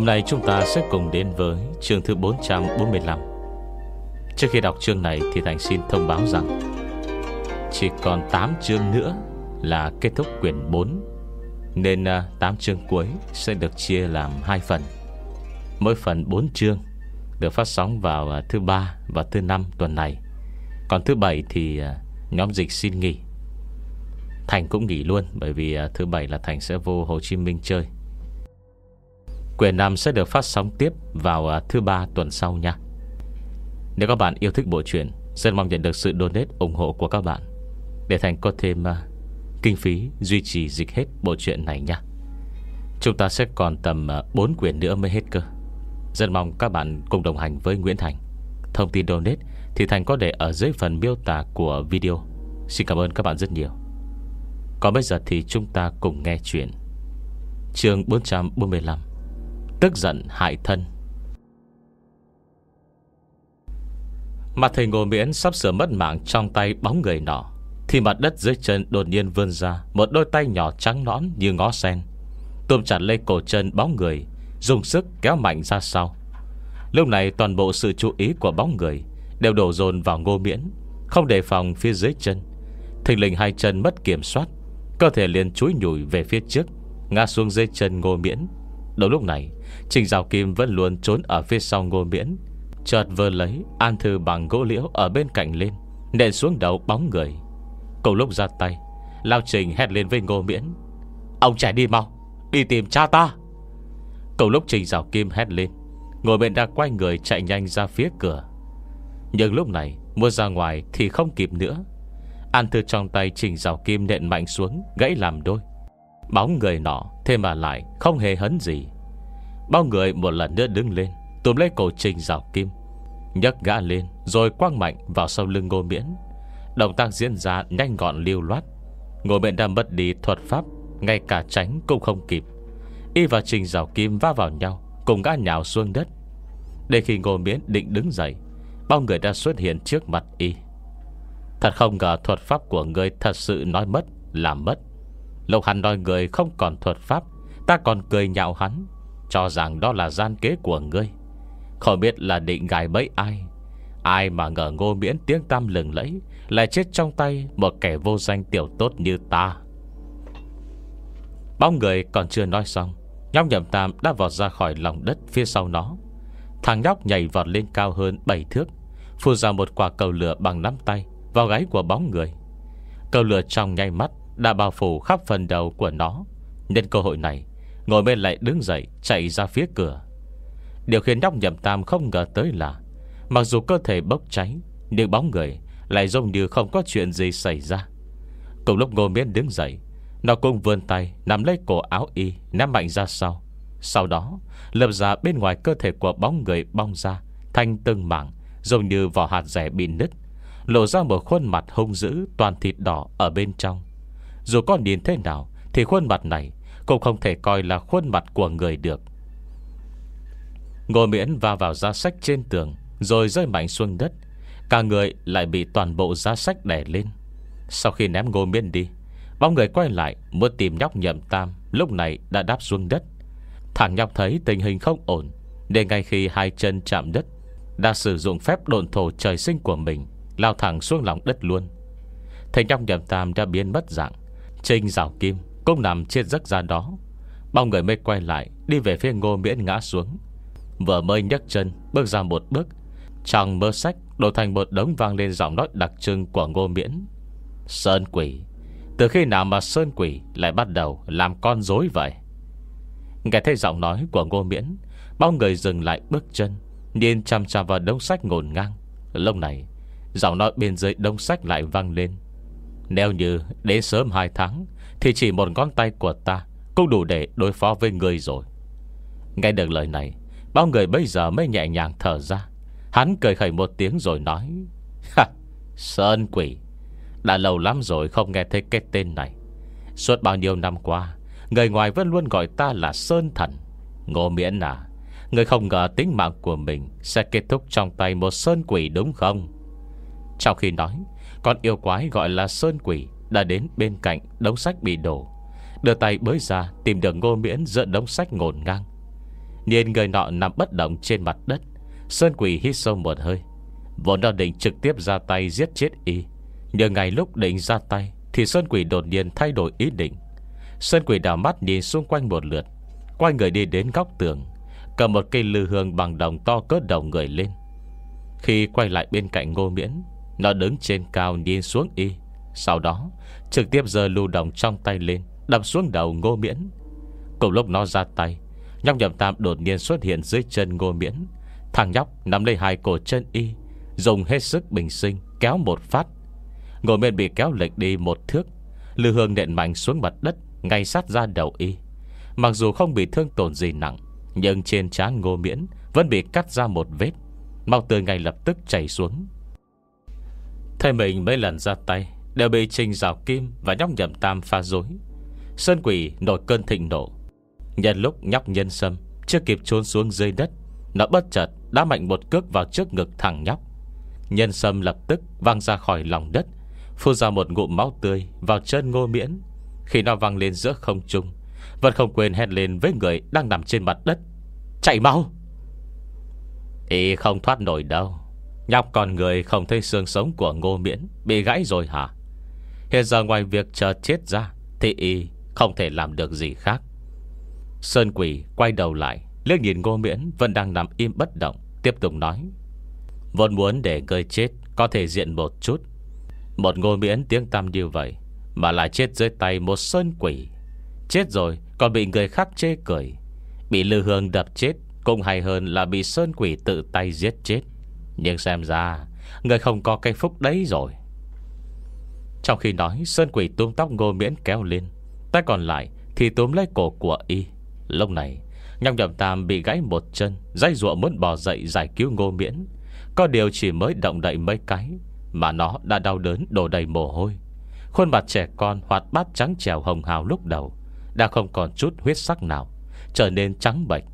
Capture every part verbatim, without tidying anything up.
Hôm nay chúng ta sẽ cùng đến với chương thứ bốn trăm bốn mươi lăm. Trước khi đọc chương này thì Thành xin thông báo rằng chỉ còn tám chương nữa là kết thúc quyển bốn, nên tám chương cuối sẽ được chia làm hai phần. Mỗi phần bốn chương được phát sóng vào thứ ba và thứ năm tuần này. Còn thứ bảy thì nhóm dịch xin nghỉ. Thành cũng nghỉ luôn, bởi vì thứ bảy là Thành sẽ vô Hồ Chí Minh chơi. Quyển năm sẽ được phát sóng tiếp vào thứ ba tuần sau nha. Nếu các bạn yêu thích bộ truyện, rất mong nhận được sự donate ủng hộ của các bạn để Thành có thêm uh, kinh phí duy trì dịch hết bộ truyện này nha. Chúng ta sẽ còn tầm uh, bốn quyển nữa mới hết cơ. Rất mong các bạn cùng đồng hành với Nguyễn Thành. Thông tin donate thì Thành có để ở dưới phần miêu tả của video. Xin cảm ơn các bạn rất nhiều. Còn bây giờ thì chúng ta cùng nghe chuyện. Chương bốn trăm bốn mươi lăm. Tức giận hại thân. Mặt thầy Ngô Miễn sắp sửa mất mạng trong tay bóng người nọ, thì mặt đất dưới chân đột nhiên vươn ra một đôi tay nhỏ trắng nõn như ngó sen, túm chặt lấy cổ chân bóng người, dùng sức kéo mạnh ra sau. Lúc này toàn bộ sự chú ý của bóng người đều đổ dồn vào Ngô Miễn, không đề phòng phía dưới chân. Thình lình hai chân mất kiểm soát, cơ thể liền chúi nhủi về phía trước, ngã xuống dưới chân Ngô Miễn. Đầu lúc này Trình Giảo Kim vẫn luôn trốn ở phía sau Ngô Miễn, chợt vơ lấy an thư bằng gỗ liễu ở bên cạnh lên, nện xuống đầu bóng người. Cùng lúc ra tay, Lao Trình hét lên với Ngô Miễn: "Ông trẻ đi mau, đi tìm cha ta!" Cùng lúc Trình Giảo Kim hét lên, Ngô Miễn đã quay người chạy nhanh ra phía cửa. Nhưng lúc này muốn ra ngoài thì không kịp nữa. An thư trong tay Trình Giảo Kim nện mạnh xuống, gãy làm đôi. Bóng người nọ thế mà lại không hề hấn gì. Bao người một lần nữa đứng lên, túm lấy cổ Trình Giảo Kim, nhấc gã lên rồi quăng mạnh vào sau lưng Ngô Miễn. Động tác diễn ra nhanh gọn lưu loát. Ngô Miễn đã mất đi thuật pháp, ngay cả tránh cũng không kịp. Y và Trình Giảo Kim va vào nhau, cùng gã nhào xuống đất. Để khi Ngô Miễn định đứng dậy, bao người đã xuất hiện trước mặt y. Thật không ngờ thuật pháp của người thật sự nói mất là mất. Lúc hắn nói người không còn thuật pháp, ta còn cười nhạo hắn, cho rằng đó là gian kế của ngươi. Không biết là định gài bẫy ai. Ai mà ngờ Ngô Miễn tiếng tăm lừng lẫy lại chết trong tay một kẻ vô danh tiểu tốt như ta. Bóng người còn chưa nói xong, nhóc Nhậm Tam đã vọt ra khỏi lòng đất phía sau nó. Thằng nhóc nhảy vọt lên cao hơn bảy thước, phun ra một quả cầu lửa bằng nắm tay vào gáy của bóng người. Cầu lửa trong nháy mắt đã bao phủ khắp phần đầu của nó. Nhân cơ hội này, ngồi bên lại đứng dậy chạy ra phía cửa. Điều khiến nhóc Nhậm Tam không ngờ tới là mặc dù cơ thể bốc cháy, nhưng bóng người lại giống như không có chuyện gì xảy ra. Cùng lúc Ngô Miễn đứng dậy, nó cũng vươn tay nắm lấy cổ áo y, ném mạnh ra sau. Sau đó lập ra bên ngoài cơ thể của bóng người bong ra thành từng mảng, giống như vỏ hạt dẻ bị nứt, lộ ra một khuôn mặt hung dữ toàn thịt đỏ ở bên trong. Dù có nhìn thế nào thì khuôn mặt này cũng không thể coi là khuôn mặt của người được. Ngô Miễn va vào giá sách trên tường, rồi rơi mạnh xuống đất. Cả người lại bị toàn bộ giá sách đè lên. Sau khi ném Ngô Miễn đi, bóng người quay lại muốn tìm nhóc Nhậm Tam, lúc này đã đáp xuống đất. Thằng nhóc thấy tình hình không ổn, nên ngay khi hai chân chạm đất, đã sử dụng phép độn thổ trời sinh của mình, lao thẳng xuống lòng đất luôn. Thấy nhóc Nhậm Tam đã biến mất dạng, Trình Giảo Kim cũng nằm trên giấc ra đó. Bao người mới quay lại, đi về phía Ngô Miễn ngã xuống. Vừa mới nhấc chân bước ra một bước, trong mơ sách đổ thành một đống vang lên giọng nói đặc trưng của Ngô Miễn: "Sơn quỷ, từ khi nào mà Sơn quỷ lại bắt đầu làm con rối vậy?" Nghe thấy giọng nói của Ngô Miễn, bao người dừng lại bước chân, nhìn chằm chằm vào đống sách ngổn ngang. Lúc này giọng nói bên dưới đống sách lại vang lên: "Nếu như đến sớm hai tháng thì chỉ một ngón tay của ta cũng đủ để đối phó với người rồi." Nghe được lời này, bao người bây giờ mới nhẹ nhàng thở ra. Hắn cười khẩy một tiếng rồi nói: "Ha, Sơn quỷ, đã lâu lắm rồi không nghe thấy cái tên này. Suốt bao nhiêu năm qua, người ngoài vẫn luôn gọi ta là Sơn Thần. Ngô Miễn à, người không ngờ tính mạng của mình sẽ kết thúc trong tay một sơn quỷ đúng không?" Trong khi nói, con yêu quái gọi là Sơn quỷ đã đến bên cạnh đống sách bị đổ, đưa tay bới ra tìm được Ngô Miễn giữa đống sách ngổn ngang. Nhìn người nọ nằm bất động trên mặt đất, Sơn Quỷ hít sâu một hơi. Vốn đã định trực tiếp ra tay giết chết y, nhưng ngay lúc định ra tay thì Sơn Quỷ đột nhiên thay đổi ý định. Sơn Quỷ đảo mắt nhìn xung quanh một lượt, quay người đi đến góc tường, cầm một cây lư hương bằng đồng to cỡ đầu người lên. Khi quay lại bên cạnh Ngô Miễn, nó đứng trên cao nhìn xuống y, sau đó trực tiếp giơ lưu đồng trong tay lên, đập xuống đầu Ngô Miễn. Cùng lúc nó ra tay, nhóc Nhậm Tam đột nhiên xuất hiện dưới chân Ngô Miễn. Thằng nhóc nắm lấy hai cổ chân y, dùng hết sức bình sinh kéo một phát. Ngô Miễn bị kéo lệch đi một thước, lư hương nện mạnh xuống mặt đất, ngay sát ra đầu y. Mặc dù không bị thương tổn gì nặng, nhưng trên trán Ngô Miễn vẫn bị cắt ra một vết, máu tươi ngay lập tức chảy xuống. Thấy mình mấy lần ra tay đều bị Trình Giảo Kim và nhóc Nhậm Tam phá rối, Sơn Quỷ nổi cơn thịnh nộ. Nhân lúc nhóc Nhân Sâm chưa kịp trốn xuống dưới đất, nó bất chợt đá mạnh một cước vào trước ngực thằng nhóc. Nhân Sâm lập tức văng ra khỏi lòng đất, phun ra một ngụm máu tươi vào chân Ngô Miễn. Khi nó văng lên giữa không trung, vẫn không quên hét lên với người đang nằm trên mặt đất: chạy mau! Y không thoát nổi đâu. Nhóc con người không thấy xương sống của Ngô Miễn bị gãy rồi hả? Hiện giờ ngoài việc chờ chết ra thì y không thể làm được gì khác. Sơn Quỷ quay đầu lại, liếc nhìn Ngô Miễn vẫn đang nằm im bất động, tiếp tục nói: vốn muốn để người chết có thể diện một chút. Một Ngô Miễn tiếng tăm như vậy mà lại chết dưới tay một Sơn Quỷ. Chết rồi còn bị người khác chê cười. Bị lư hương đập chết cũng hay hơn là bị Sơn Quỷ tự tay giết chết. Nhưng xem ra người không có cái phúc đấy rồi. Trong khi nói, Sơn Quỷ túm tóc Ngô Miễn kéo lên, tay còn lại thì túm lấy cổ của y. Lúc này nhóc Nhậm Tam bị gãy một chân, dãy giụa muốn bò dậy giải cứu Ngô Miễn. Có điều chỉ mới động đậy mấy cái mà nó đã đau đớn đổ đầy mồ hôi. Khuôn mặt trẻ con hoạt bát trắng trẻo hồng hào lúc đầu đã không còn chút huyết sắc nào, trở nên trắng bệch.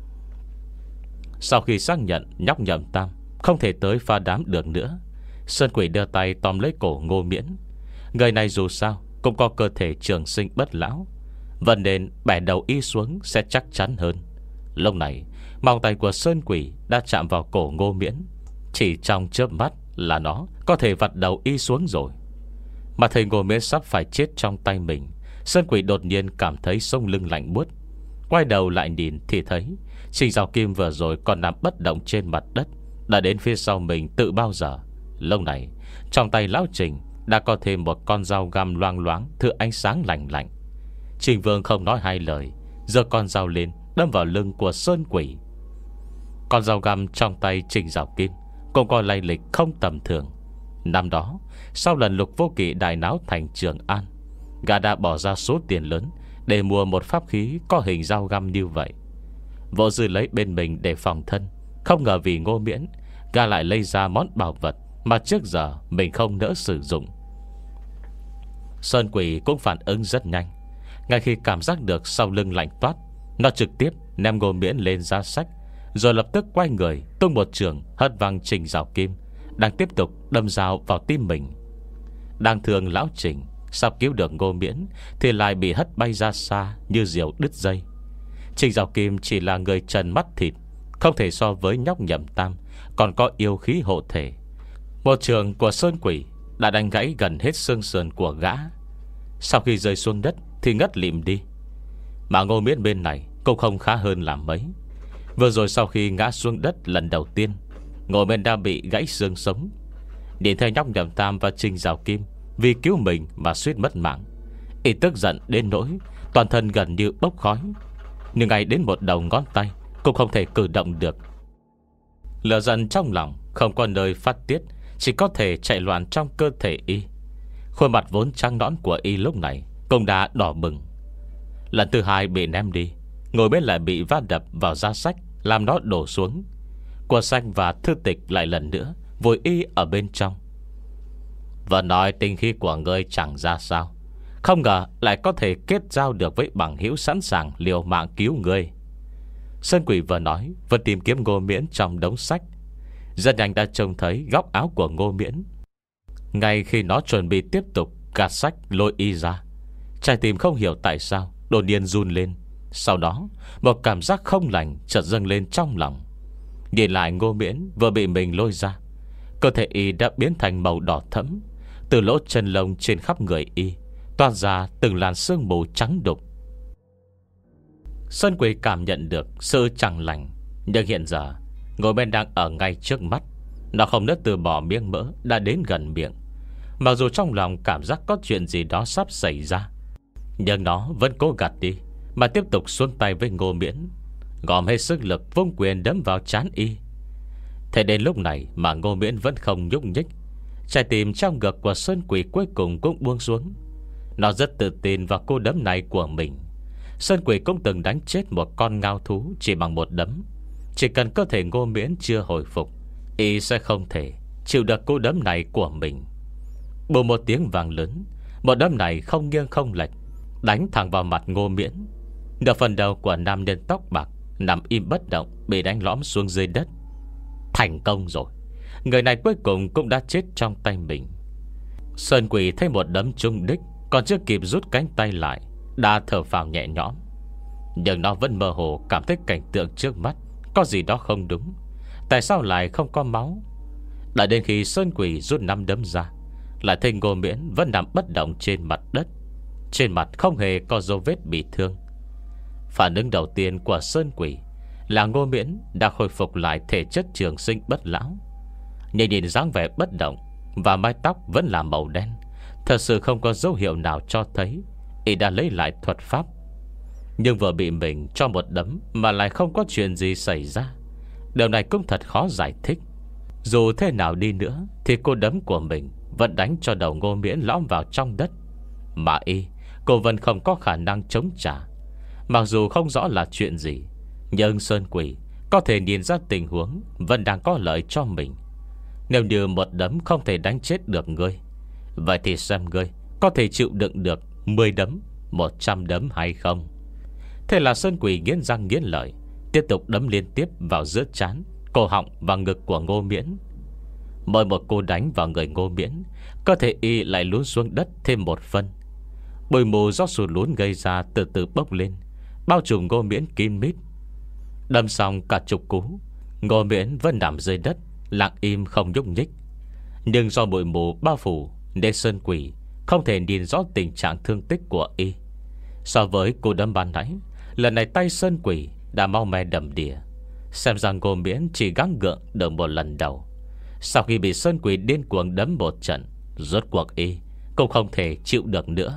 Sau khi xác nhận nhóc Nhậm Tam không thể tới phá đám được nữa, Sơn Quỷ đưa tay tóm lấy cổ Ngô Miễn. Người này dù sao cũng có cơ thể trường sinh bất lão, vậy nên bẻ đầu y xuống sẽ chắc chắn hơn. Lúc này móng tay của Sơn Quỷ đã chạm vào cổ Ngô Miễn. Chỉ trong chớp mắt là nó có thể vặt đầu y xuống rồi. Mà thấy Ngô Miễn sắp phải chết trong tay mình, Sơn Quỷ đột nhiên cảm thấy sống lưng lạnh buốt. Quay đầu lại nhìn thì thấy Trình Giảo Kim vừa rồi còn nằm bất động trên mặt đất đã đến phía sau mình tự bao giờ. Lúc này trong tay lão Trình đã có thêm một con dao găm loang loáng thứ ánh sáng lạnh lạnh. Trình Vương không nói hai lời, giơ con dao lên đâm vào lưng của Sơn Quỷ. Con dao găm trong tay Trình Giảo Kim cũng có lai lịch không tầm thường. Năm đó sau lần Lục Vô Kỵ đại náo thành Trường An, gã đã bỏ ra số tiền lớn để mua một pháp khí có hình dao găm như vậy. Vô dư lấy bên mình để phòng thân, không ngờ vì Ngô Miễn, gã lại lấy ra món bảo vật mà trước giờ mình không nỡ sử dụng. Sơn Quỷ cũng phản ứng rất nhanh. Ngay khi cảm giác được sau lưng lạnh toát, nó trực tiếp ném Ngô Miễn lên giá sách, rồi lập tức quay người tung một trường hất văng Trình Giảo Kim đang tiếp tục đâm dao vào tim mình. Đang thường lão Trình sắp cứu được Ngô Miễn thì lại bị hất bay ra xa như diều đứt dây. Trình Giảo Kim chỉ là người trần mắt thịt, không thể so với nhóc Nhậm Tam còn có yêu khí hộ thể. Một trường của Sơn Quỷ đã đánh gãy gần hết xương sườn của gã. Sau khi rơi xuống đất thì ngất lịm đi. Mà Ngô Miễn bên này cũng không khá hơn làm mấy. Vừa rồi sau khi ngã xuống đất lần đầu tiên, Ngô Miễn đã bị gãy xương sống. Nhìn thấy nhóc Nhậm Tam và Trình Giảo Kim vì cứu mình mà suýt mất mạng, y tức giận đến nỗi toàn thân gần như bốc khói, nhưng ngay đến một đầu ngón tay cũng không thể cử động được. Lửa giận trong lòng không có nơi phát tiết, chỉ có thể chạy loạn trong cơ thể y. Khuôn mặt vốn trắng nõn của y lúc này cũng đã đỏ bừng. Lần thứ hai bị ném đi, Ngồi bên lại bị va đập vào giá sách, làm nó đổ xuống. Của sách và thư tịch lại lần nữa vùi y ở bên trong. Và nói tinh khí của ngươi chẳng ra sao, không ngờ lại có thể kết giao được với bằng hữu sẵn sàng liều mạng cứu ngươi. Sơn Quỷ vừa nói vừa tìm kiếm Ngô Miễn trong đống sách. Rất nhanh đã trông thấy góc áo của Ngô Miễn. Ngay khi nó chuẩn bị tiếp tục gạt sách lôi y ra, trái tim không hiểu tại sao đột nhiên run lên, Sau đó một cảm giác không lành chợt dâng lên trong lòng. Nhìn lại Ngô Miễn vừa bị mình lôi ra, cơ thể y đã biến thành màu đỏ thẫm. Từ lỗ chân lông trên khắp người y toát ra từng làn sương mù trắng đục. Sơn Quỷ cảm nhận được sự chẳng lành, nhưng hiện giờ Ngô Miễn đang ở ngay trước mắt. Nó không nỡ từ bỏ miếng mỡ đã đến gần miệng. Mặc dù trong lòng cảm giác có chuyện gì đó sắp xảy ra, nhưng nó vẫn cố gạt đi, mà tiếp tục xuống tay với Ngô Miễn, gom hết sức lực vung quyền đấm vào trán y. Thế đến lúc này mà Ngô Miễn vẫn không nhúc nhích. Trái tim trong ngực của Sơn Quỷ cuối cùng cũng buông xuống. Nó rất tự tin vào cú đấm này của mình. Sơn Quỷ cũng từng đánh chết một con ngao thú chỉ bằng một đấm. Chỉ cần cơ thể Ngô Miễn chưa hồi phục, y sẽ không thể chịu được cú đấm này của mình. Bù một tiếng vang lớn, một đấm này không nghiêng không lệch đánh thẳng vào mặt Ngô Miễn. Nửa phần đầu của nam nhân tóc bạc nằm im bất động bị đánh lõm xuống dưới đất. Thành công rồi. Người này cuối cùng cũng đã chết trong tay mình. Sơn Quỷ thấy một đấm trúng đích, còn chưa kịp rút cánh tay lại đã thở phào nhẹ nhõm. Nhưng nó vẫn mơ hồ cảm thấy cảnh tượng trước mắt có gì đó không đúng. Tại sao lại không có máu? Đã đến khi Sơn Quỷ rút năm đấm ra, lại thấy Ngô Miễn vẫn nằm bất động trên mặt đất. Trên mặt không hề có dấu vết bị thương. Phản ứng đầu tiên của Sơn Quỷ là Ngô Miễn đã khôi phục lại thể chất trường sinh bất lão. Nhưng nhìn dáng vẻ bất động và mái tóc vẫn là màu đen, thật sự không có dấu hiệu nào cho thấy y đã lấy lại thuật pháp. Nhưng vừa bị mình cho một đấm mà lại không có chuyện gì xảy ra, điều này cũng thật khó giải thích. Dù thế nào đi nữa thì cô đấm của mình vẫn đánh cho đầu Ngô Miễn lõm vào trong đất, mà y cô vẫn không có khả năng chống trả. Mặc dù không rõ là chuyện gì, nhưng Sơn Quỷ có thể nhìn ra tình huống vẫn đang có lợi cho mình. Nếu như một đấm không thể đánh chết được ngươi, vậy thì xem ngươi có thể chịu đựng được mười đấm, một trăm đấm hay không. Thế là Sơn Quỷ nghiến răng nghiến lợi, tiếp tục đấm liên tiếp vào giữa trán, cổ họng và ngực của Ngô Miễn. Mỗi một cô đánh vào người Ngô Miễn, cơ thể y lại lún xuống đất thêm một phân. Bụi mù do sụt lún gây ra từ từ bốc lên, bao trùm Ngô Miễn kín mít. Đâm xong cả chục cú, Ngô Miễn vẫn nằm dưới đất, lặng im không nhúc nhích. Nhưng do bụi mù bao phủ nên Sơn Quỷ không thể nhìn rõ tình trạng thương tích của y. So với cú đấm ban nãy, lần này tay Sơn Quỷ đã mau me đầm đìa. Xem rằng Ngô Miễn chỉ gắng gượng được một lần đầu. Sau khi bị Sơn Quỷ điên cuồng đấm một trận, rốt cuộc y cũng không thể chịu được nữa.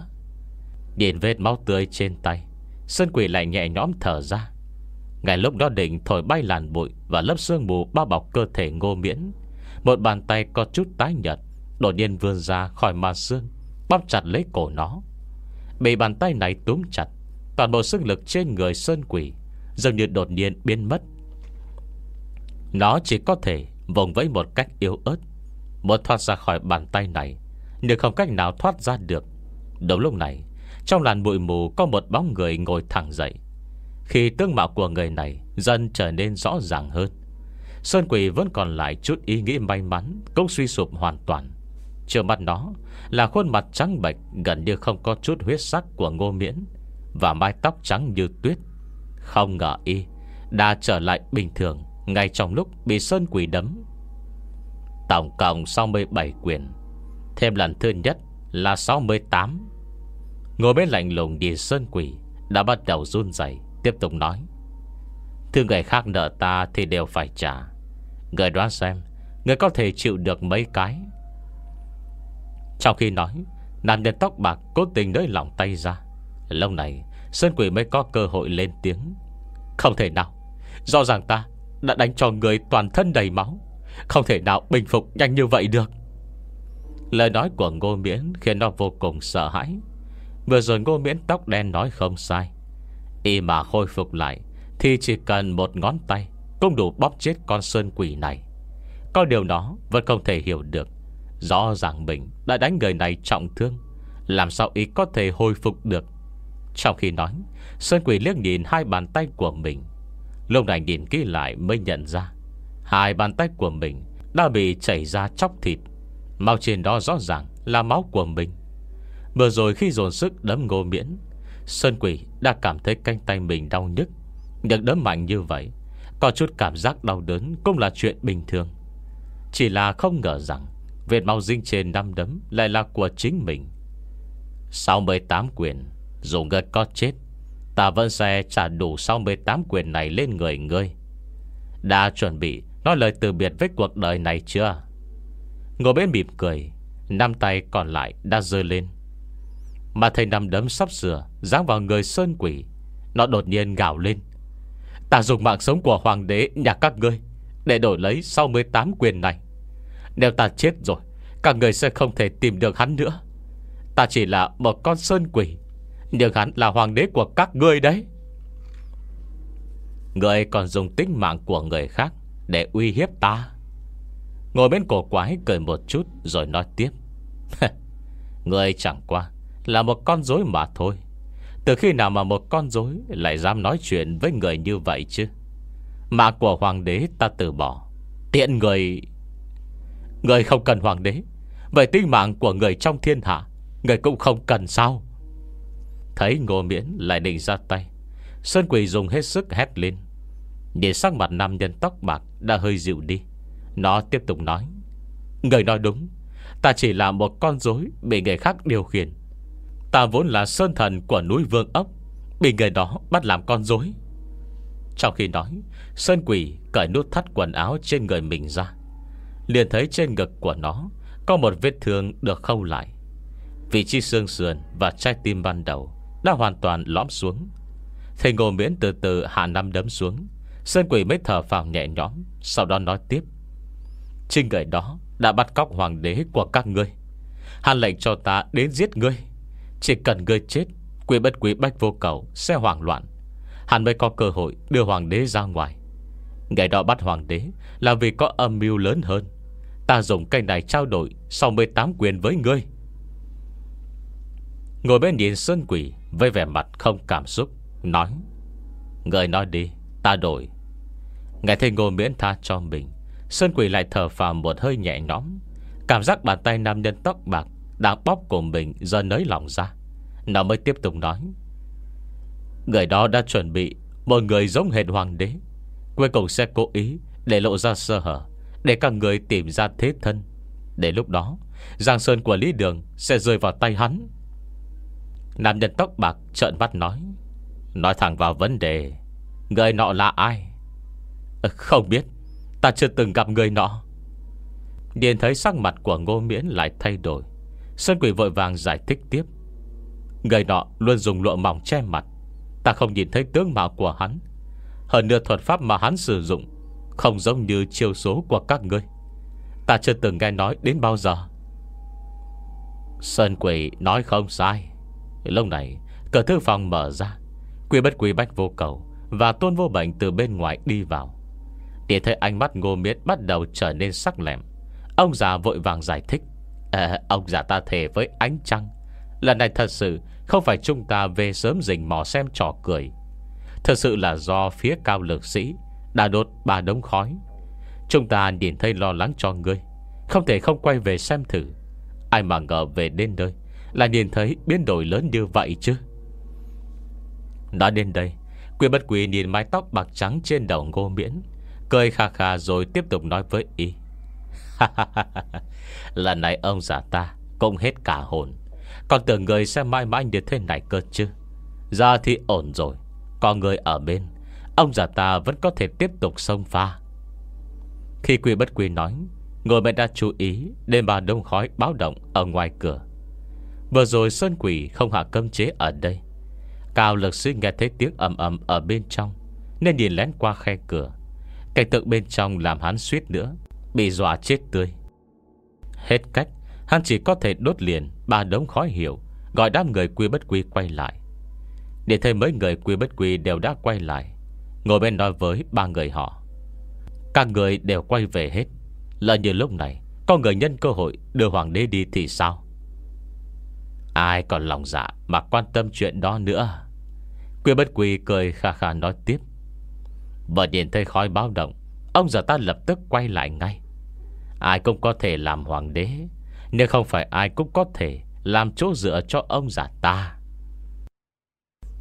Nhìn vết máu tươi trên tay, Sơn Quỷ lại nhẹ nhõm thở ra. Ngay lúc đó định thổi bay làn bụi và lớp sương mù bao bọc cơ thể Ngô Miễn, một bàn tay có chút tái nhợt đột nhiên vươn ra khỏi màn sương, bóp chặt lấy cổ nó. Bị bàn tay này túm chặt, toàn bộ sức lực trên người Sơn Quỷ dường như đột nhiên biến mất. Nó chỉ có thể vùng vẫy một cách yếu ớt, muốn thoát ra khỏi bàn tay này, nhưng không cách nào thoát ra được. Đúng lúc này, trong làn bụi mù có một bóng người ngồi thẳng dậy. Khi tướng mạo của người này dần trở nên rõ ràng hơn, Sơn Quỷ vẫn còn lại chút ý nghĩ may mắn cũng suy sụp hoàn toàn. Trước mặt nó là khuôn mặt trắng bệch, gần như không có chút huyết sắc của Ngô Miễn, và mái tóc trắng như tuyết. Không ngờ y đã trở lại bình thường ngay trong lúc bị Sơn Quỷ đấm. Tổng cộng sáu mươi bảy quyền, thêm lần thứ nhất là sáu mươi tám. Ngồi bên lạnh lùng nhìn Sơn Quỷ đã bắt đầu run rẩy, tiếp tục nói: thứ người khác nợ ta thì đều phải trả. Người đoán xem người có thể chịu được mấy cái. Trong khi nói, nam nhân tóc bạc cố tình nới lỏng tay ra. Lúc này Sơn Quỷ mới có cơ hội lên tiếng: không thể nào, rõ ràng ta đã đánh cho người toàn thân đầy máu, không thể nào bình phục nhanh như vậy được. Lời nói của Ngô Miễn khiến nó vô cùng sợ hãi. Vừa rồi Ngô Miễn tóc đen nói không sai, y mà khôi phục lại thì chỉ cần một ngón tay cũng đủ bóp chết con Sơn Quỷ này. Có điều nó vẫn không thể hiểu được, rõ ràng mình đã đánh người này trọng thương, làm sao y có thể hồi phục được. Trong khi nói, Sơn Quỷ liếc nhìn hai bàn tay của mình. Lúc này nhìn kỹ lại mới nhận ra hai bàn tay của mình đã bị chảy ra chóc thịt. Máu trên đó rõ ràng là máu của mình. Vừa rồi khi dồn sức đấm Ngô Miễn, Sơn Quỷ đã cảm thấy cánh tay mình đau nhức. Được đấm mạnh như vậy, có chút cảm giác đau đớn cũng là chuyện bình thường. Chỉ là không ngờ rằng vết máu dính trên nắm đấm lại là của chính mình. Sáu mươi tám quyền, dù ngươi có chết, ta vẫn sẽ trả đủ sáu mươi tám quyền này lên người ngươi. Đã chuẩn bị nói lời từ biệt với cuộc đời này chưa? Ngồi bên mỉm cười, năm tay còn lại đã giơ lên. Mà thấy nắm đấm sắp sửa giáng vào người Sơn Quỷ, nó đột nhiên gào lên: ta dùng mạng sống của hoàng đế nhà các ngươi để đổi lấy sáu mươi tám quyền này. Nếu ta chết rồi, các người sẽ không thể tìm được hắn nữa. Ta chỉ là một con sơn quỷ, nhưng hắn là hoàng đế của các ngươi đấy. Ngươi còn dùng tính mạng của người khác để uy hiếp ta. Ngồi bên cổ quái cười một chút rồi nói tiếp: ngươi chẳng qua là một con rối mà thôi. Từ khi nào mà một con rối lại dám nói chuyện với người như vậy chứ? Mạng của hoàng đế ta từ bỏ. Tiện người. Người không cần hoàng đế, vậy tính mạng của người trong thiên hạ người cũng không cần sao? Thấy Ngô Miễn lại định ra tay, Sơn Quỷ dùng hết sức hét lên. Nhìn sắc mặt nam nhân tóc bạc đã hơi dịu đi, nó tiếp tục nói: người nói đúng, ta chỉ là một con rối bị người khác điều khiển. Ta vốn là sơn thần của núi Vương Ốc, bị người đó bắt làm con rối. Trong khi nói, Sơn Quỷ cởi nút thắt quần áo trên người mình ra, liền thấy trên ngực của nó có một vết thương được khâu lại. Vị trí xương sườn và trái tim ban đầu đã hoàn toàn lõm xuống. Thầy Ngô Miễn từ từ hạ năm đấm xuống, Sơn Quỷ mới thở phào nhẹ nhõm. Sau đó nói tiếp: chính người đó đã bắt cóc hoàng đế của các ngươi. Hắn lệnh cho ta đến giết ngươi. Chỉ cần ngươi chết, Quỷ Bất Quỷ Bách Vô Cầu sẽ hoảng loạn, hắn mới có cơ hội đưa hoàng đế ra ngoài. Ngày đó bắt hoàng đế là vì có âm mưu lớn hơn. Ta dùng cây này trao đổi sáu mươi tám quyền với ngươi. Ngồi bên nhìn Sơn Quỷ với vẻ mặt không cảm xúc, nói: ngươi nói đi, ta đổi. Nghe thấy Ngô Miễn tha cho mình, Sơn Quỷ lại thở phào một hơi nhẹ nhõm. Cảm giác bàn tay nam nhân tóc bạc đang bóp của mình giờ nới lỏng ra. Nó mới tiếp tục nói: người đó đã chuẩn bị một người giống hệt hoàng đế, cuối cùng sẽ cố ý để lộ ra sơ hở, để các người tìm ra thế thân. Đến lúc đó, giang sơn của Lý Đường sẽ rơi vào tay hắn. Nam nhân tóc bạc trợn mắt nói: nói thẳng vào vấn đề, người nọ là ai? Không biết, ta chưa từng gặp người nọ. Nhìn thấy sắc mặt của Ngô Miễn lại thay đổi, Sơn Quỷ vội vàng giải thích tiếp: người nọ luôn dùng lụa mỏng che mặt, ta không nhìn thấy tướng mạo của hắn. Hơn nữa thuật pháp mà hắn sử dụng không giống như chiêu số của các ngươi, ta chưa từng nghe nói đến bao giờ. Sơn Quỷ nói không sai. Lúc này cửa thư phòng mở ra, Quỷ Bất Quỷ Bách Vô Cầu và Tôn Vô Bệnh từ bên ngoài đi vào. Để thấy ánh mắt Ngô Miễn bắt đầu trở nên sắc lẹm, ông già vội vàng giải thích: à, ông già ta thề với ánh trăng, lần này thật sự không phải chúng ta về sớm rình mò xem trò cười. Thật sự là do phía Cao Lực Sĩ đã đốt ba đống khói. Chúng ta nhìn thấy lo lắng cho ngươi, không thể không quay về xem thử. Ai mà ngờ về đến nơi là nhìn thấy biến đổi lớn như vậy chứ. Nói đến đây, Quỷ Bất Quỷ nhìn mái tóc bạc trắng trên đầu Ngô Miễn, cười khà khà rồi tiếp tục nói với y: lần này ông già ta cũng hết cả hồn, còn tưởng người sẽ mãi mãi như thế này cơ chứ. Giờ thì ổn rồi, có người ở bên, ông già ta vẫn có thể tiếp tục xông pha. Khi Quỷ Bất Quỷ nói, Ngô Miễn đã chú ý đến ba đông khói báo động ở ngoài cửa. Vừa rồi Sơn Quỷ không hạ cấm chế ở đây. Cao Lực Sĩ nghe thấy tiếng ầm ầm ở bên trong, nên nhìn lén qua khe cửa. Cảnh tượng bên trong làm hắn suýt nữa bị dọa chết tươi. Hết cách, hắn chỉ có thể đốt liền ba đống khói hiệu, gọi đám người Quy Bất Quy quay lại. Để thấy mấy người Quy Bất Quy đều đã quay lại, ngồi bên nói với ba người họ: các người đều quay về hết. Lỡ như lúc này có người nhân cơ hội đưa hoàng đế đi thì sao? Ai còn lòng dạ mà quan tâm chuyện đó nữa? Quy Bất Quy cười khà khà nói tiếp: vừa nhìn thấy khói báo động, ông già ta lập tức quay lại ngay. Ai cũng có thể làm hoàng đế, nhưng không phải ai cũng có thể làm chỗ dựa cho ông già ta.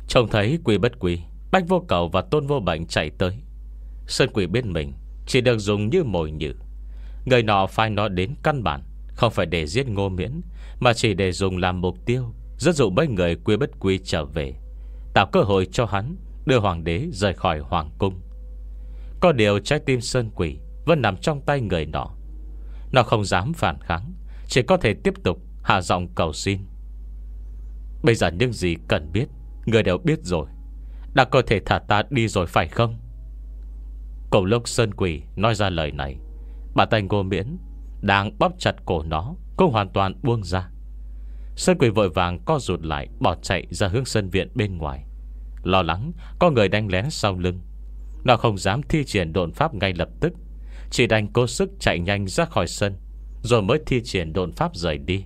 Trông thấy Quy Bất Quy, Bách Vô Cầu và Tôn Vô Bệnh chạy tới. Sơn Quỷ bên mình chỉ được dùng như mồi nhử. Người nọ phái nó đến căn bản không phải để giết Ngô Miễn, mà chỉ để dùng làm mục tiêu, dẫn dụ mấy người Quy Bất Quy trở về, tạo cơ hội cho hắn đưa hoàng đế rời khỏi hoàng cung. Có điều trái tim Sơn Quỷ vẫn nằm trong tay người nọ. Nó không dám phản kháng, chỉ có thể tiếp tục hạ giọng cầu xin. Bây giờ những gì cần biết người đều biết rồi, đã có thể thả ta đi rồi phải không? Cùng lúc Sơn Quỷ nói ra lời này, bàn tay Ngô Miễn đang bóp chặt cổ nó cũng hoàn toàn buông ra. Sơn Quỷ vội vàng co rụt lại, bỏ chạy ra hướng sân viện bên ngoài, lo lắng có người đánh lén sau lưng. Nó không dám thi triển độn pháp ngay lập tức, chỉ đành cố sức chạy nhanh ra khỏi sân, rồi mới thi triển độn pháp rời đi.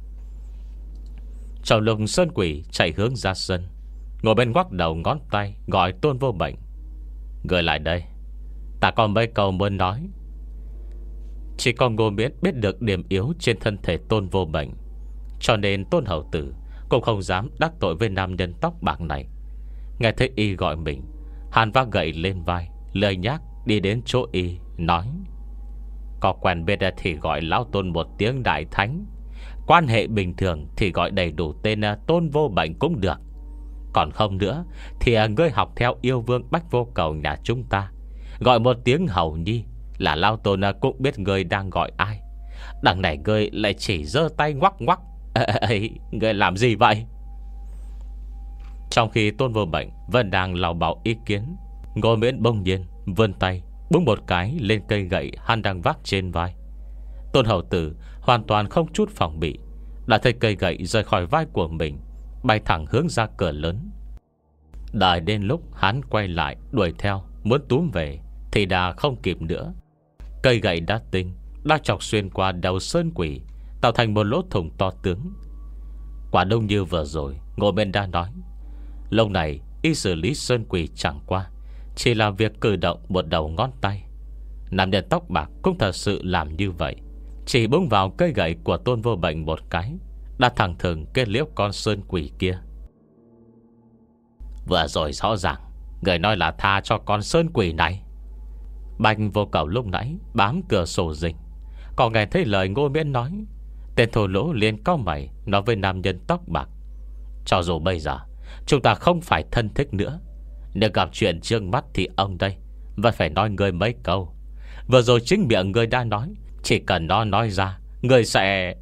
Trong lúc Sơn Quỷ chạy hướng ra sân, ngồi bên ngoắc đầu ngón tay gọi Tôn Vô Bệnh. Người lại đây, ta có mấy câu muốn nói. Chỉ có Ngô Miễn biết được điểm yếu trên thân thể Tôn Vô Bệnh, cho nên Tôn Hầu Tử cũng không dám đắc tội với nam nhân tóc bạc này. Nghe thấy y gọi mình, hắn vác gậy lên vai, lời nhác đi đến chỗ y, nói: có quen biết thì gọi lão Tôn một tiếng đại thánh, quan hệ bình thường thì gọi đầy đủ tên Tôn Vô Bệnh cũng được. Còn không nữa thì ngươi học theo yêu vương Bách Vô Cầu nhà chúng ta, gọi một tiếng hầu nhi là lão Tôn cũng biết ngươi đang gọi ai. Đằng này ngươi lại chỉ giơ tay ngoắc ngoắc. Ê, ngươi làm gì vậy? Trong khi Tôn Vô Bệnh vẫn đang lào bảo ý kiến, Ngô Miễn bỗng nhiên vươn tay búng một cái lên cây gậy hắn đang vác trên vai. Tôn Hầu Tử hoàn toàn không chút phòng bị, đã thấy cây gậy rời khỏi vai của mình, bay thẳng hướng ra cửa lớn. Đợi đến lúc hắn quay lại đuổi theo muốn túm về thì đã không kịp nữa. Cây gậy đã tinh, đã chọc xuyên qua đầu Sơn Quỷ, tạo thành một lỗ thủng to tướng. Quả đông như vừa rồi Ngô Miễn đã nói, lâu này y xử lý Sơn Quỷ chẳng qua chỉ là việc cử động một đầu ngón tay. Nam nhân tóc bạc cũng thật sự làm như vậy, chỉ búng vào cây gậy của Tôn Vô Bệnh một cái, đã thẳng thừng kết liễu con Sơn Quỷ kia. Vừa rồi rõ ràng người nói là tha cho con Sơn Quỷ này. Bạch Vô Cầu lúc nãy bám cửa sổ rình, còn nghe thấy lời Ngô Miễn nói, tên thổ lỗ liền cau mày nói với nam nhân tóc bạc: cho dù bây giờ chúng ta không phải thân thích nữa, nếu gặp chuyện trước mắt thì ông đây vẫn phải nói ngươi mấy câu. Vừa rồi chính miệng ngươi đã nói, chỉ cần nó nói ra ngươi sẽ...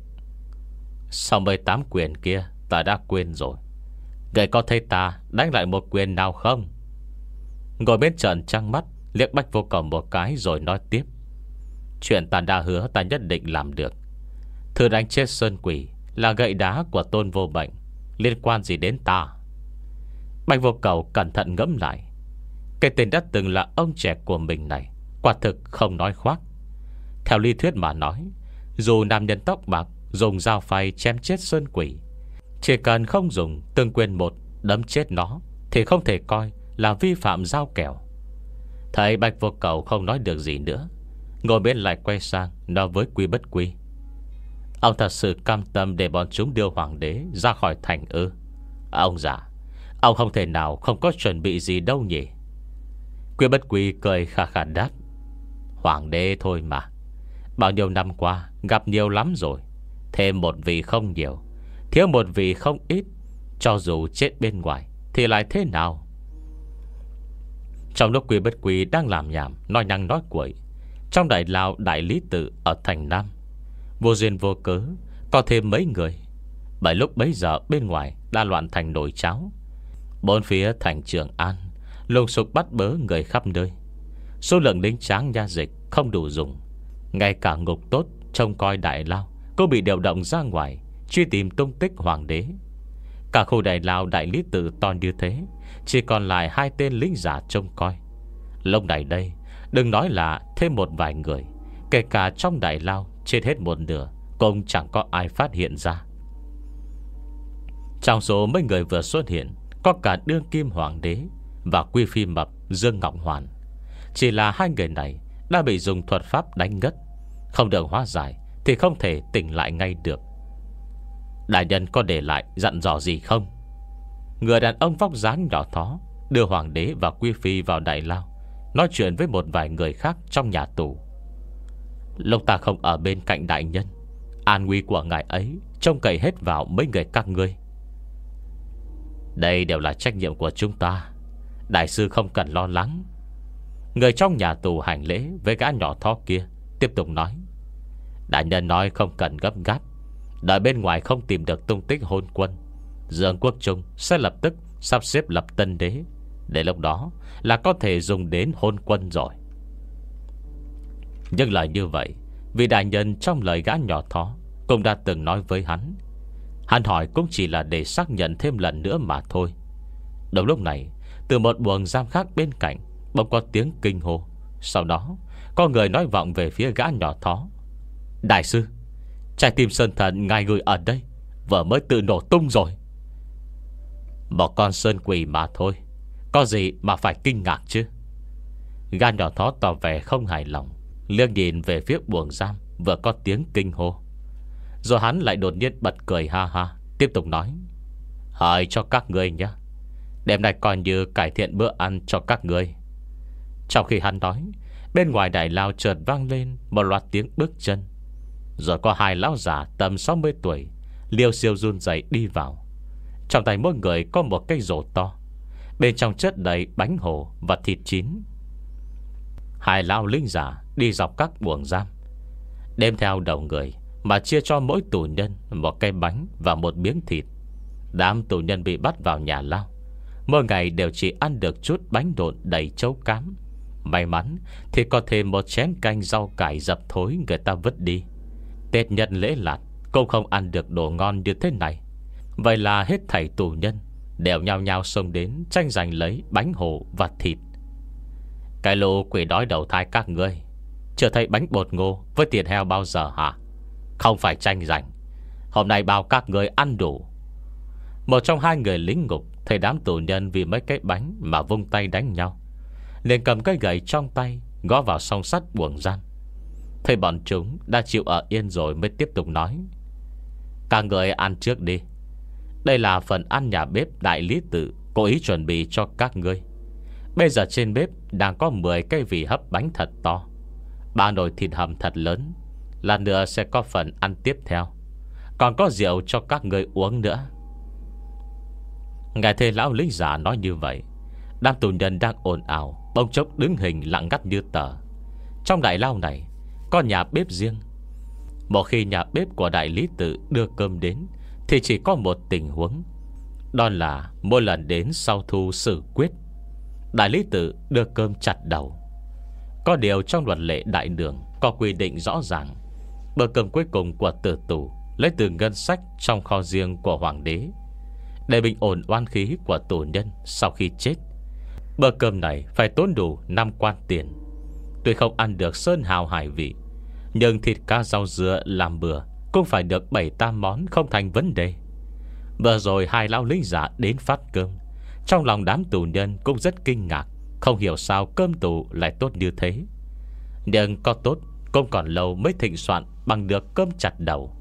Sau mười tám quyền kia ta đã quên rồi. Ngươi có thấy ta đánh lại một quyền nào không? Ngồi bên trận trăng mắt liếc Bách Vô Cầu một cái rồi nói tiếp: chuyện ta đã hứa ta nhất định làm được. Thử đánh chết Sơn Quỷ là gậy đá của Tôn Vô Bệnh, liên quan gì đến ta? Bạch Vô Cầu cẩn thận ngẫm lại, cái tên đã từng là ông trẻ của mình này quả thực không nói khoác. Theo lý thuyết mà nói, dù nam nhân tóc bạc dùng dao phay chém chết Sơn Quỷ, chỉ cần không dùng từng quyền một đấm chết nó thì không thể coi là vi phạm giao kèo. Thấy Bạch Vô Cầu không nói được gì nữa, Ngồi bên lại quay sang nói với Quy Bất Quy: ông thật sự cam tâm để bọn chúng đưa hoàng đế ra khỏi thành ư? Ông già, ông không thể nào không có chuẩn bị gì đâu nhỉ? Quy Bất Quy cười khà khà đáp: hoàng đế thôi mà, bao nhiêu năm qua gặp nhiều lắm rồi. Thêm một vị không nhiều, thiếu một vị không ít, cho dù chết bên ngoài thì lại thế nào? Trong lúc Quy Bất Quy đang làm nhảm nói năng nói quậy trong đại lao đại lý tự ở thành Nam, vô duyên vô cớ có thêm mấy người. Bởi lúc bấy giờ bên ngoài đã loạn thành nồi cháo, bốn phía thành Trường An lùng sục bắt bớ người khắp nơi. Số lượng lính tráng nha dịch không đủ dùng, ngay cả ngục tốt trông coi đại lao cũng bị điều động ra ngoài truy tìm tung tích hoàng đế. Cả khu đại lao đại lý tự to như thế, chỉ còn lại hai tên lính giả trông coi. Lúc này đây, đừng nói là thêm một vài người, kể cả trong đại lao chết hết một nửa cũng chẳng có ai phát hiện ra. Trong số mấy người vừa xuất hiện có cả đương kim hoàng đế và Quy Phi Mập Dương Ngọc Hoàn. Chỉ là hai người này đã bị dùng thuật pháp đánh ngất, không được hóa giải thì không thể tỉnh lại ngay được. Đại nhân có để lại dặn dò gì không? Người đàn ông vóc dáng nhỏ thó đưa hoàng đế và quý phi vào đại lao, nói chuyện với một vài người khác trong nhà tù. Lúc ta không ở bên cạnh đại nhân, an nguy của ngài ấy trông cậy hết vào mấy người các ngươi. Đây đều là trách nhiệm của chúng ta, đại sư không cần lo lắng. Người trong nhà tù hành lễ với gã nhỏ thó kia, tiếp tục nói: đại nhân nói không cần gấp gáp, đợi bên ngoài không tìm được tung tích hôn quân, Dương Quốc Trung sẽ lập tức sắp xếp lập tân đế. Để lúc đó là có thể dùng đến hôn quân rồi. Nhưng lời như vậy, vì đại nhân trong lời gã nhỏ thó cũng đã từng nói với hắn. Hắn hỏi cũng chỉ là để xác nhận thêm lần nữa mà thôi. Đúng lúc này, từ một buồng giam khác bên cạnh bỗng có tiếng kinh hô. Sau đó có người nói vọng về phía gã nhỏ thó: đại sư, trái tim sơn thần ngài gửi ở đây vừa mới tự nổ tung rồi. Một con sơn quỷ mà thôi, có gì mà phải kinh ngạc chứ? Gã nhỏ thó tỏ vẻ không hài lòng, liếc nhìn về phía buồng giam vừa có tiếng kinh hô. Rồi hắn lại đột nhiên bật cười ha ha, tiếp tục nói: hỏi cho các ngươi nhé, đêm nay coi như cải thiện bữa ăn cho các ngươi. Trong khi hắn nói, bên ngoài đại lao chợt vang lên một loạt tiếng bước chân. Rồi có hai lão già tầm sáu mươi tuổi liêu siêu run rẩy đi vào. Trong tay mỗi người có một cây rổ to, bên trong chất đầy bánh hồ và thịt chín. Hai lão lính giả đi dọc các buồng giam, đem theo đầu người mà chia cho mỗi tù nhân một cây bánh và một miếng thịt. Đám tù nhân bị bắt vào nhà lao mỗi ngày đều chỉ ăn được chút bánh độn đầy trấu cám. May mắn thì có thêm một chén canh rau cải dập thối người ta vứt đi. Tết nhân lễ lạt cũng không ăn được đồ ngon như thế này. Vậy là hết thảy tù nhân đều nhao nhao xông đến tranh giành lấy bánh hồ và thịt. Cái lũ quỷ đói đầu thai các ngươi chưa thấy bánh bột ngô với thịt heo bao giờ hả? Không phải tranh giành, hôm nay bao các ngươi ăn đủ. Một trong hai người lính ngục thấy đám tù nhân vì mấy cái bánh mà vung tay đánh nhau, liền cầm cái gậy trong tay gõ vào song sắt buồng giam. Thấy bọn chúng đã chịu ở yên rồi mới tiếp tục nói: các người ăn trước đi, đây là phần ăn nhà bếp đại lý tự cố ý chuẩn bị cho các ngươi. Bây giờ trên bếp đang có mười cái vỉ hấp bánh thật to, ba nồi thịt hầm thật lớn. Lát nữa sẽ có phần ăn tiếp theo, còn có rượu cho các ngươi uống nữa. Ngài thầy lão lính giả nói như vậy, đám tù nhân đang ồn ào bỗng chốc đứng hình lặng ngắt như tờ. Trong đại lao này có nhà bếp riêng. Một khi nhà bếp của đại lý tự đưa cơm đến thì chỉ có một tình huống, đó là mỗi lần đến sau thu xử quyết, đại lý tự đưa cơm chặt đầu. Có điều trong luật lệ đại đường có quy định rõ ràng, bữa cơm cuối cùng của tử tù lấy từ ngân sách trong kho riêng của hoàng đế, để bình ổn oan khí của tù nhân sau khi chết. Bữa cơm này phải tốn đủ năm quan tiền. Tuy không ăn được sơn hào hải vị, nhưng thịt cá rau dưa làm bữa cũng phải được bảy tám món không thành vấn đề. Vừa rồi hai lão lính giả đến phát cơm, trong lòng đám tù nhân cũng rất kinh ngạc, không hiểu sao cơm tù lại tốt như thế. Nhưng có tốt cũng còn lâu mới thịnh soạn bằng được cơm chặt đầu,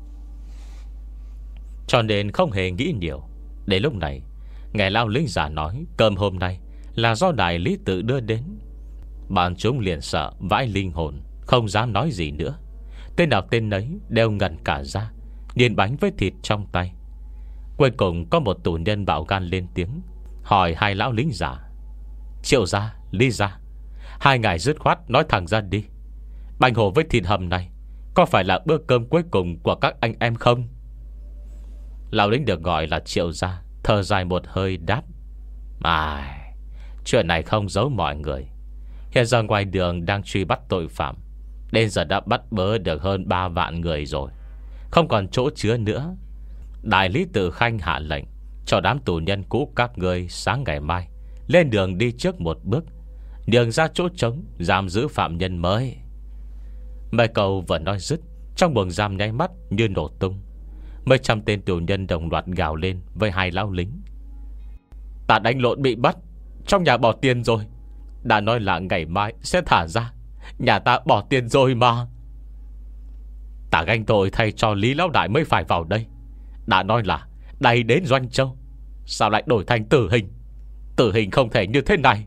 cho nên không hề nghĩ nhiều. Đến lúc này, nghe lão lính giả nói cơm hôm nay là do đại lý tự đưa đến, bọn chúng liền sợ vãi linh hồn, không dám nói gì nữa. Tên nào tên nấy đều ngẩn cả ra, điền bánh với thịt trong tay. Cuối cùng có một tù nhân bạo gan lên tiếng, hỏi hai lão lính giả: Triệu gia, Lý gia, hai ngài dứt khoát nói thẳng ra đi, bánh hồ với thịt hầm này có phải là bữa cơm cuối cùng của các anh em không? Lão lính được gọi là Triệu gia thở dài một hơi đáp: À, chuyện này không giấu mọi người. Hiện giờ ngoài đường đang truy bắt tội phạm, đến giờ đã bắt bớ được hơn ba vạn người rồi, không còn chỗ chứa nữa. Đại lý tự khanh hạ lệnh cho đám tù nhân cũ các ngươi sáng ngày mai lên đường đi trước một bước, nhường ra chỗ trống giam giữ phạm nhân mới. Mấy câu vừa nói dứt, trong buồng giam nháy mắt như nổ tung. Mấy trăm tên tù nhân đồng loạt gào lên với hai lão lính: Ta đánh lộn bị bắt, trong nhà bỏ tiền rồi. Đã nói là ngày mai sẽ thả ra, nhà ta bỏ tiền rồi mà. Ta ganh tội thay cho Lý lão đại mới phải vào đây. Đã nói là đầy đến Doanh Châu, Sao lại đổi thành tử hình? Tử hình không thể như thế này.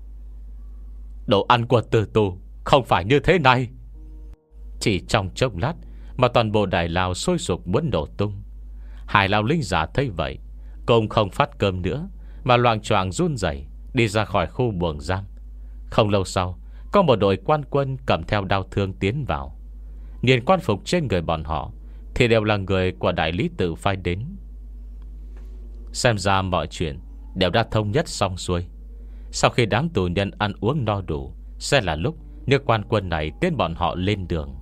Đồ ăn của tử tù không phải như thế này. Chỉ trong chốc lát mà toàn bộ đại lao sôi sục muốn nổ tung. Hai lao linh giả thấy vậy cũng không phát cơm nữa, mà loạng choạng run rẩy đi ra khỏi khu buồng giam. Không lâu sau, có một đội quan quân cầm theo đao thương tiến vào. Nhìn quan phục trên người bọn họ thì đều là người của đại lý tự phái đến. Xem ra mọi chuyện đều đã thông nhất xong xuôi. Sau khi đám tù nhân ăn uống no đủ, sẽ là lúc những quan quân này tiến bọn họ lên đường.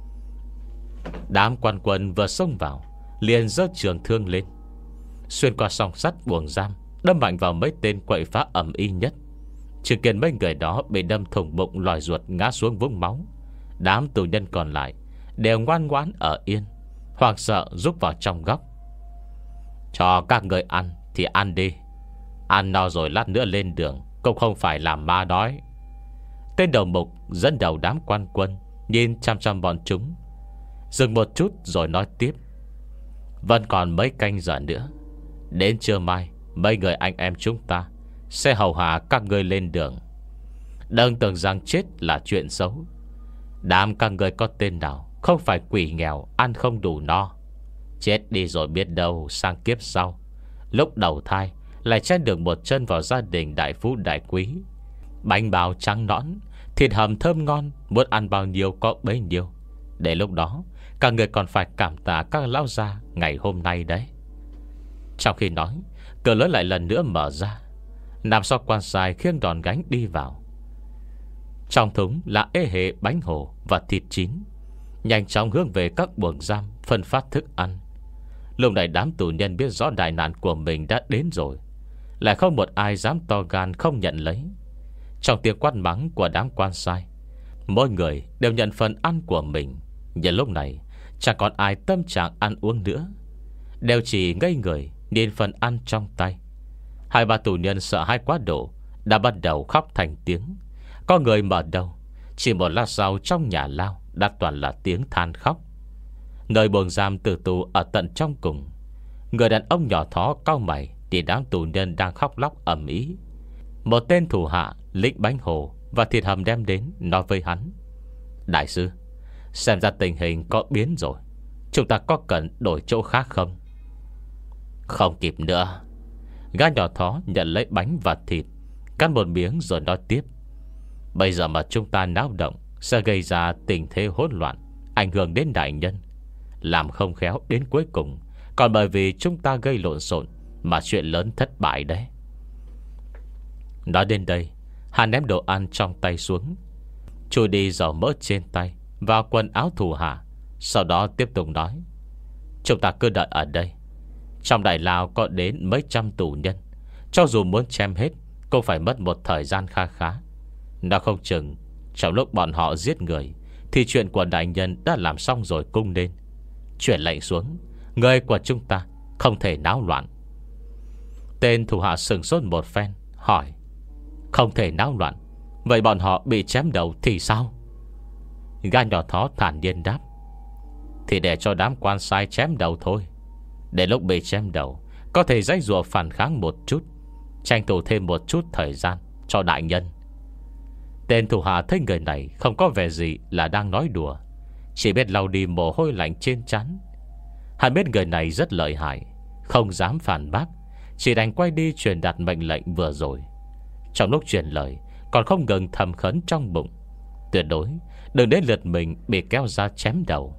Đám quan quân vừa xông vào liền giơ trường thương lên, xuyên qua song sắt buồng giam, đâm mạnh vào mấy tên quậy phá ầm ĩ nhất. Chứng kiến mấy người đó bị đâm thủng bụng lòi ruột ngã xuống vũng máu. Đám tù nhân còn lại đều ngoan ngoãn ở yên, hoảng sợ rút vào trong góc. Cho các người ăn thì ăn đi. Ăn no rồi lát nữa lên đường cũng không phải làm ma đói. Tên đầu mục dẫn đầu đám quan quân nhìn chăm chăm bọn chúng, dừng một chút rồi nói tiếp. Vẫn còn mấy canh giờ nữa, đến trưa mai mấy người anh em chúng ta sẽ hầu hạ các ngươi lên đường. Đừng tưởng rằng chết là chuyện xấu. Đám các ngươi có tên nào không phải quỷ nghèo ăn không đủ no. Chết đi rồi biết đâu sang kiếp sau, lúc đầu thai lại chen được một chân vào gia đình đại phú đại quý. Bánh bao trắng nõn, thịt hầm thơm ngon, muốn ăn bao nhiêu có bấy nhiêu. Để lúc đó các người còn phải cảm tạ các lão gia ngày hôm nay đấy. Trong khi nói, cửa lớn lại lần nữa mở ra. Nam so quan sai khiêng đòn gánh đi vào. Trong thúng là ê hề bánh hồ và thịt chín, nhanh chóng hướng về các buồng giam phân phát thức ăn. Lúc này đám tù nhân biết rõ đại nạn của mình đã đến rồi, lại không một ai dám to gan không nhận lấy. Trong tiếng quát mắng của đám quan sai, mỗi người đều nhận phần ăn của mình. Nhưng lúc này chẳng còn ai tâm trạng ăn uống nữa, đều chỉ ngây người nhìn phần ăn trong tay. Hai ba tù nhân sợ hãi quá độ đã bắt đầu khóc thành tiếng. Có người mở đầu, chỉ một lát sau trong nhà lao đã toàn là tiếng than khóc. Nơi buồng giam tử tù ở tận trong cùng, người đàn ông nhỏ thó cau mày thì đám tù nhân đang khóc lóc ầm ĩ. Một tên thủ hạ lĩnh bánh hồ và thịt hầm đem đến, nói với hắn: đại sư, xem ra tình hình có biến rồi, chúng ta có cần đổi chỗ khác không? Không kịp nữa. Gã nhỏ thó nhận lấy bánh và thịt, cắn một miếng rồi nói tiếp: bây giờ mà chúng ta náo động sẽ gây ra tình thế hỗn loạn, ảnh hưởng đến đại nhân. Làm không khéo đến cuối cùng còn bởi vì chúng ta gây lộn xộn mà chuyện lớn thất bại đấy. Nói đến đây, hắn ném đồ ăn trong tay xuống, chui đi dầu mỡ trên tay vào quần áo thủ hạ. Sau đó tiếp tục nói: chúng ta cứ đợi ở đây. Trong đại lao có đến mấy trăm tù nhân, cho dù muốn chém hết cũng phải mất một thời gian kha khá. Nó không chừng trong lúc bọn họ giết người thì chuyện của đại nhân đã làm xong rồi cung lên. Chuyển lệnh xuống, người của chúng ta không thể náo loạn. Tên thủ hạ sừng sốt một phen, hỏi: không thể náo loạn, vậy bọn họ bị chém đầu thì sao? Gã nhỏ thó thản nhiên đáp: thì để cho đám quan sai chém đầu thôi. Để lúc bị chém đầu có thể giãy giụa phản kháng một chút, tranh thủ thêm một chút thời gian cho đại nhân. Tên thủ hạ thấy người này không có vẻ gì là đang nói đùa, chỉ biết lau đi mồ hôi lạnh trên trán. Hắn biết người này rất lợi hại, không dám phản bác, chỉ đành quay đi truyền đạt mệnh lệnh vừa rồi. Trong lúc truyền lời còn không ngừng thầm khấn trong bụng: tuyệt đối đừng đến lượt mình bị kéo ra chém đầu.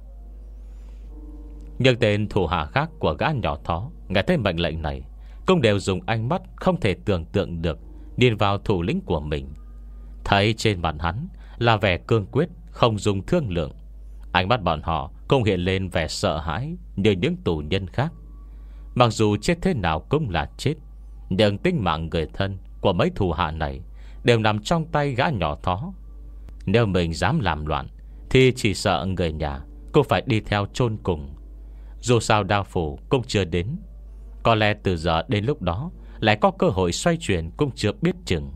Nhưng tên thủ hạ khác của gã nhỏ thó nghe thấy mệnh lệnh này cũng đều dùng ánh mắt không thể tưởng tượng được nhìn vào thủ lĩnh của mình. Thấy trên mặt hắn là vẻ cương quyết, không dùng thương lượng. Ánh mắt bọn họ cũng hiện lên vẻ sợ hãi như những tù nhân khác. Mặc dù chết thế nào cũng là chết, nhưng tính mạng người thân của mấy thủ hạ này đều nằm trong tay gã nhỏ thó. Nếu mình dám làm loạn thì chỉ sợ người nhà cũng phải đi theo chôn cùng. Dù sao đao phủ cũng chưa đến, có lẽ từ giờ đến lúc đó lại có cơ hội xoay chuyển cũng chưa biết chừng.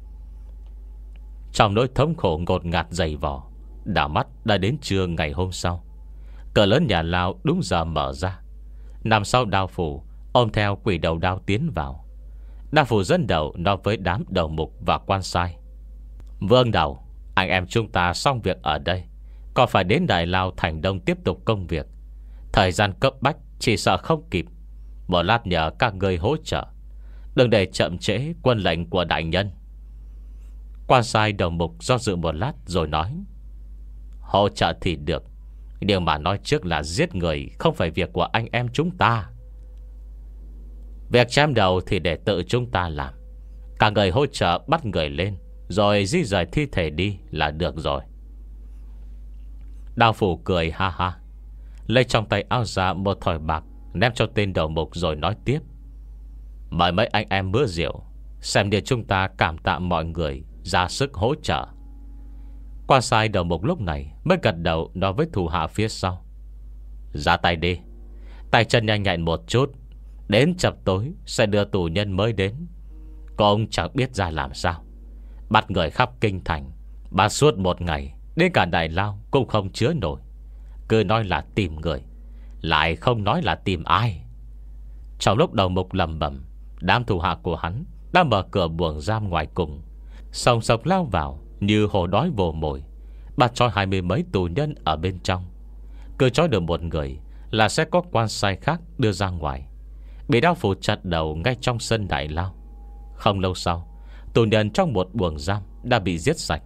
Trong nỗi thống khổ ngột ngạt dày vò, đảo mắt đã đến trưa ngày hôm sau. Cửa lớn nhà lao đúng giờ mở ra. Nằm sau đao phủ, ôm theo quỷ đầu đao tiến vào. Đao phủ dẫn đầu nói với đám đầu mục và quan sai: Vương đầu, anh em chúng ta xong việc ở đây, còn phải đến Đại Lao Thành Đông tiếp tục công việc. Thời gian cấp bách, chỉ sợ không kịp. Một lát nhờ các người hỗ trợ, đừng để chậm trễ quân lệnh của đại nhân. Quan sai đầu mục do dự một lát rồi nói: Hỗ trợ thì được, điều mà nói trước là giết người không phải việc của anh em chúng ta. Việc chém đầu thì để tự chúng ta làm. Cả người hỗ trợ bắt người lên, rồi di rời thi thể đi là được rồi. Đao phủ cười ha ha, lấy trong tay áo ra một thỏi bạc, ném cho tên đầu mục rồi nói tiếp: Mời mấy anh em bữa rượu, xem như chúng ta cảm tạ mọi người ra sức hỗ trợ. Quan sai đầu mục lúc này mới gật đầu nói với thủ hạ phía sau: Ra tay đi, tay chân nhanh nhạy một chút, đến chập tối sẽ đưa tù nhân mới đến. Có ông chẳng biết ra làm sao, bắt người khắp kinh thành, bắt suốt một ngày, đến cả Đại Lao cũng không chứa nổi. Cứ nói là tìm người, lại không nói là tìm ai. Trong lúc đầu mục lầm bầm, đám thủ hạ của hắn đã mở cửa buồng giam ngoài cùng, sòng sọc lao vào như hổ đói vồ mồi, bắt trói hai mươi mấy tù nhân ở bên trong. Cứ trói được một người là sẽ có quan sai khác đưa ra ngoài, bị đao phủ chặt đầu ngay trong sân Đại Lao. Không lâu sau, tù nhân trong một buồng giam đã bị giết sạch.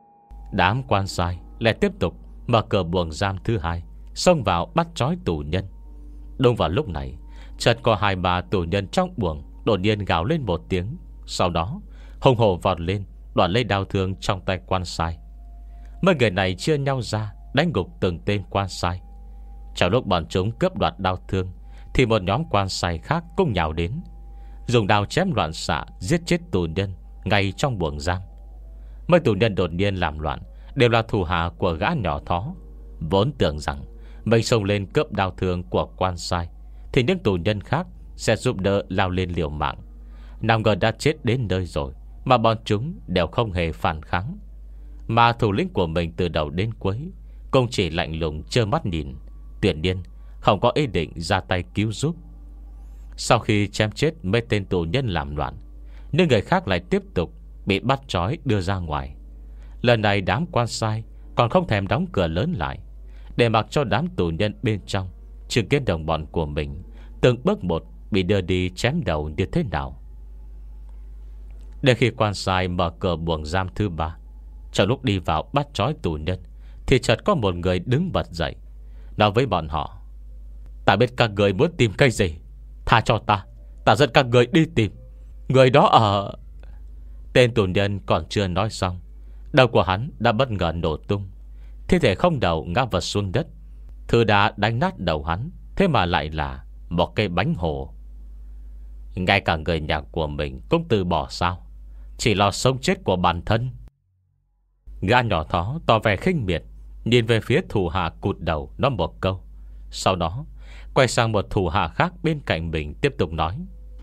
Đám quan sai lại tiếp tục mở cửa buồng giam thứ hai, xông vào bắt trói tù nhân. Đúng vào lúc này, chợt có hai ba tù nhân trong buồng đột nhiên gào lên một tiếng. Sau đó hùng hổ vọt lên, đoạt lấy đao thương trong tay quan sai. Mấy người này chia nhau ra đánh gục từng tên quan sai. Trong lúc bọn chúng cướp đoạt đao thương, thì một nhóm quan sai khác cũng nhào đến, dùng đao chém loạn xạ, giết chết tù nhân ngay trong buồng giam. Mấy tù nhân đột nhiên làm loạn đều là thủ hạ của gã nhỏ thó, vốn tưởng rằng mình xông lên cướp đao thương của quan sai thì những tù nhân khác sẽ giúp đỡ lao lên liều mạng. Nào ngờ đã chết đến nơi rồi mà bọn chúng đều không hề phản kháng, mà thủ lĩnh của mình từ đầu đến cuối cũng chỉ lạnh lùng trơ mắt nhìn, tuyệt nhiên không có ý định ra tay cứu giúp. Sau khi chém chết mấy tên tù nhân làm loạn, những người khác lại tiếp tục bị bắt trói đưa ra ngoài. Lần này đám quan sai còn không thèm đóng cửa lớn lại, để mặc cho đám tù nhân bên trong chứng kiến đồng bọn của mình từng bước một bị đưa đi chém đầu như thế nào. Để khi quan sai mở cửa buồng giam thứ ba, trong lúc đi vào bắt trói tù nhân, thì chợt có một người đứng bật dậy, nói với bọn họ: Ta biết các người muốn tìm cái gì, tha cho ta, ta dẫn các người đi tìm. Người đó ở... Tên tù nhân còn chưa nói xong, đầu của hắn đã bất ngờ nổ tung, thi thể không đầu ngã vật xuống đất. Thứ đã đánh nát đầu hắn, thế mà lại là một cây bánh hồ. Ngay cả người nhà của mình cũng từ bỏ sao, chỉ lo sống chết của bản thân. Gã nhỏ thó tỏ vẻ khinh miệt, nhìn về phía thủ hạ cụt đầu nói một câu. Sau đó quay sang một thủ hạ khác bên cạnh mình, tiếp tục nói: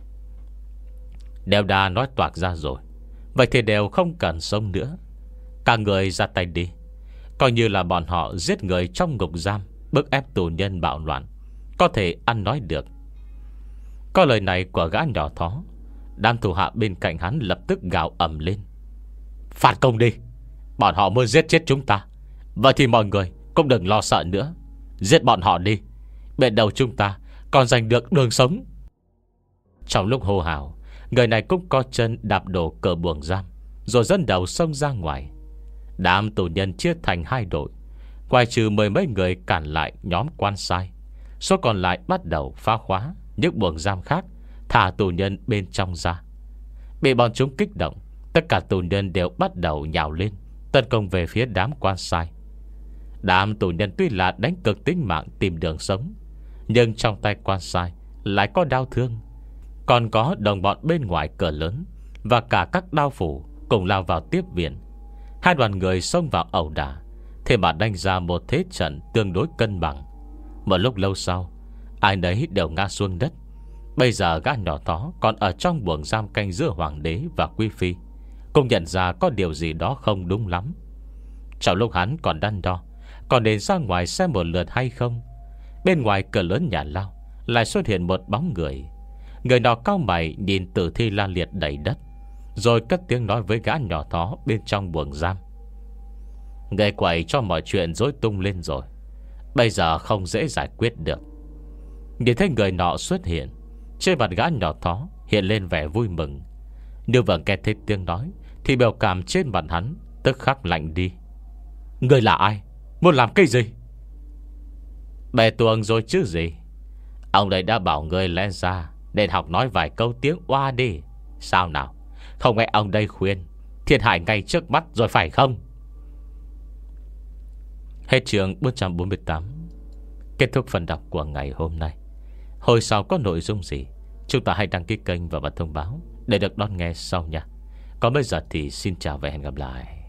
Đều đã nói toạc ra rồi, vậy thì đều không cần sống nữa. Cả người ra tay đi, coi như là bọn họ giết người trong ngục giam, bức ép tù nhân bạo loạn, có thể ăn nói được. Có lời này của gã nhỏ thó, đám thủ hạ bên cạnh hắn lập tức gào ầm lên: Phạt công đi, bọn họ muốn giết chết chúng ta, vậy thì mọi người cũng đừng lo sợ nữa, giết bọn họ đi, biết đâu chúng ta còn giành được đường sống. Trong lúc hô hào, người này cũng co chân đạp đổ cửa buồng giam, rồi dẫn đầu xông ra ngoài. Đám tù nhân chia thành hai đội, ngoài trừ mười mấy người cản lại nhóm quan sai, số còn lại bắt đầu phá khóa những buồng giam khác, thả tù nhân bên trong ra. Bị bọn chúng kích động, tất cả tù nhân đều bắt đầu nhào lên tấn công về phía đám quan sai. Đám tù nhân tuy là đánh cực tính mạng tìm đường sống, nhưng trong tay quan sai lại có đao thương, còn có đồng bọn bên ngoài cửa lớn và cả các đao phủ cùng lao vào tiếp viện. Hai đoàn người xông vào ẩu đả, thế mà đánh ra một thế trận tương đối cân bằng. Một lúc lâu sau, ai nấy đều ngã xuống đất. Bây giờ gã nhỏ đó còn ở trong buồng giam canh giữa hoàng đế và quý phi, cũng nhận ra có điều gì đó không đúng lắm. Trong lúc hắn còn đắn đo còn nên ra ngoài xem một lượt hay không, bên ngoài cửa lớn nhà lao lại xuất hiện một bóng người. Người nọ cau mày nhìn tử thi la liệt đầy đất, rồi cất tiếng nói với gã nhỏ thó bên trong buồng giam: Người quậy cho mọi chuyện rối tung lên rồi, bây giờ không dễ giải quyết được. Nhìn thấy người nọ xuất hiện, trên mặt gã nhỏ thó hiện lên vẻ vui mừng. Nhưng vừa nghe thấy tiếng nói thì biểu cảm trên mặt hắn tức khắc lạnh đi. Người là ai? Muốn làm cái gì? Bè tuồng rồi chứ gì. Ông đây đã bảo người lẽ ra nên học nói vài câu tiếng oa đi. Sao nào? Không nghe ông đây khuyên, thiên hại ngay trước mắt rồi phải không? Hết chương bốn trăm bốn mươi tám. Kết thúc phần đọc của ngày hôm nay. Hồi sau có nội dung gì, chúng ta hãy đăng ký kênh và bật thông báo để được đón nghe sau nha. Còn bây giờ thì xin chào và hẹn gặp lại.